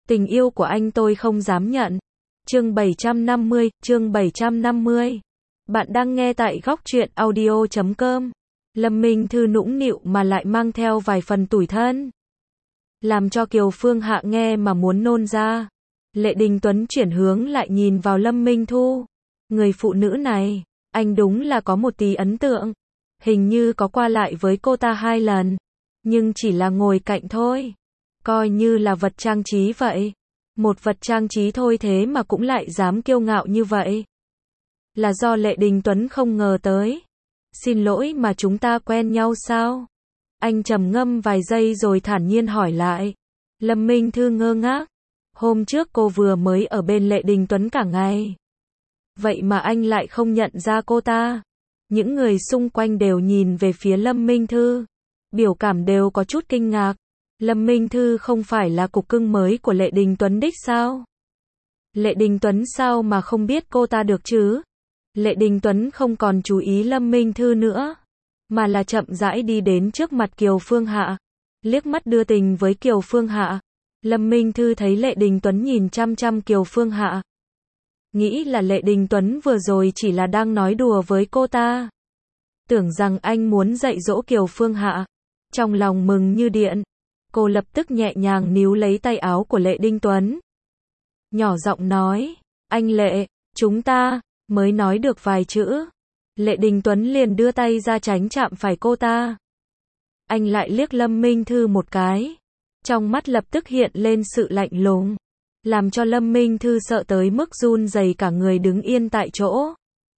Tình yêu của anh tôi không dám nhận. Chương 750. Bạn đang nghe tại góc truyện audio.com. Lâm Minh Thư nũng nịu mà lại mang theo vài phần tủi thân, làm cho Kiều Phương Hạ nghe mà muốn nôn ra. Lệ Đình Tuấn chuyển hướng lại nhìn vào Lâm Minh Thu. Người phụ nữ này, anh đúng là có một tí ấn tượng. Hình như có qua lại với cô ta 2 lần, nhưng chỉ là ngồi cạnh thôi. Coi như là vật trang trí vậy. Một vật trang trí thôi thế mà cũng lại dám kiêu ngạo như vậy. Là do Lệ Đình Tuấn không ngờ tới. Xin lỗi mà chúng ta quen nhau sao? Anh trầm ngâm vài giây rồi thản nhiên hỏi lại. Lâm Minh Thư ngơ ngác. Hôm trước cô vừa mới ở bên Lệ Đình Tuấn cả ngày. Vậy mà anh lại không nhận ra cô ta. Những người xung quanh đều nhìn về phía Lâm Minh Thư. Biểu cảm đều có chút kinh ngạc. Lâm Minh Thư không phải là cục cưng mới của Lệ Đình Tuấn đích sao? Lệ Đình Tuấn sao mà không biết cô ta được chứ? Lệ Đình Tuấn không còn chú ý Lâm Minh Thư nữa, mà là chậm rãi đi đến trước mặt Kiều Phương Hạ, liếc mắt đưa tình với Kiều Phương Hạ. Lâm Minh Thư thấy Lệ Đình Tuấn nhìn chăm chăm Kiều Phương Hạ, nghĩ là Lệ Đình Tuấn vừa rồi chỉ là đang nói đùa với cô ta, tưởng rằng anh muốn dạy dỗ Kiều Phương Hạ. Trong lòng mừng như điện, cô lập tức nhẹ nhàng níu lấy tay áo của Lệ Đình Tuấn, nhỏ giọng nói, anh Lệ, chúng ta, mới nói được vài chữ. Lệ Đình Tuấn liền đưa tay ra tránh chạm phải cô ta. Anh lại liếc Lâm Minh Thư một cái. Trong mắt lập tức hiện lên sự lạnh lùng, làm cho Lâm Minh Thư sợ tới mức run rẩy cả người đứng yên tại chỗ.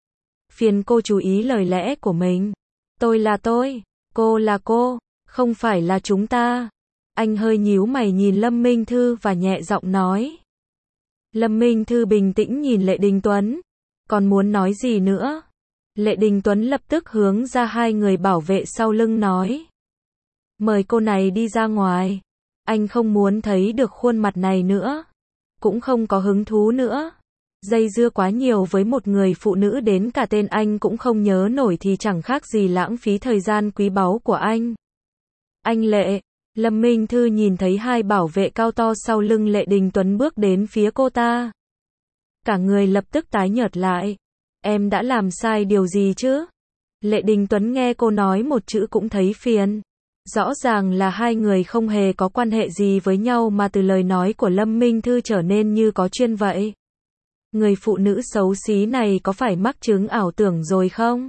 Phiền cô chú ý lời lẽ của mình. Tôi là tôi, cô là cô, không phải là chúng ta. Anh hơi nhíu mày nhìn Lâm Minh Thư và nhẹ giọng nói. Lâm Minh Thư bình tĩnh nhìn Lệ Đình Tuấn, còn muốn nói gì nữa. Lệ Đình Tuấn lập tức hướng ra 2 người bảo vệ sau lưng nói. Mời cô này đi ra ngoài. Anh không muốn thấy được khuôn mặt này nữa. Cũng không có hứng thú nữa. Dây dưa quá nhiều với một người phụ nữ đến cả tên anh cũng không nhớ nổi thì chẳng khác gì lãng phí thời gian quý báu của anh. Anh Lệ. Lâm Minh Thư nhìn thấy 2 bảo vệ cao to sau lưng Lệ Đình Tuấn bước đến phía cô ta. Cả người lập tức tái nhợt lại. Em đã làm sai điều gì chứ? Lệ Đình Tuấn nghe cô nói một chữ cũng thấy phiền. Rõ ràng là 2 người không hề có quan hệ gì với nhau mà từ lời nói của Lâm Minh Thư trở nên như có chuyên vậy. Người phụ nữ xấu xí này có phải mắc chứng ảo tưởng rồi không?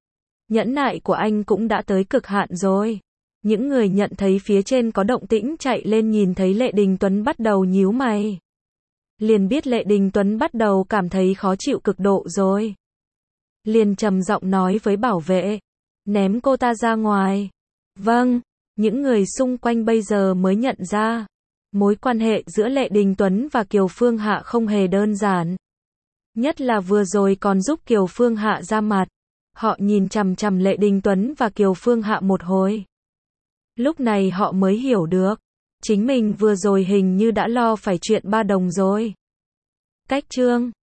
Nhẫn nại của anh cũng đã tới cực hạn rồi. Những người nhận thấy phía trên có động tĩnh chạy lên nhìn thấy Lệ Đình Tuấn bắt đầu nhíu mày. Liền biết Lệ Đình Tuấn bắt đầu cảm thấy khó chịu cực độ rồi. Liền trầm giọng nói với bảo vệ. Ném cô ta ra ngoài. Vâng, những người xung quanh bây giờ mới nhận ra. Mối quan hệ giữa Lệ Đình Tuấn và Kiều Phương Hạ không hề đơn giản. Nhất là vừa rồi còn giúp Kiều Phương Hạ ra mặt. Họ nhìn chằm chằm Lệ Đình Tuấn và Kiều Phương Hạ một hồi. Lúc này họ mới hiểu được. Chính mình vừa rồi hình như đã lo phải chuyện 3 đồng rồi. Cách chương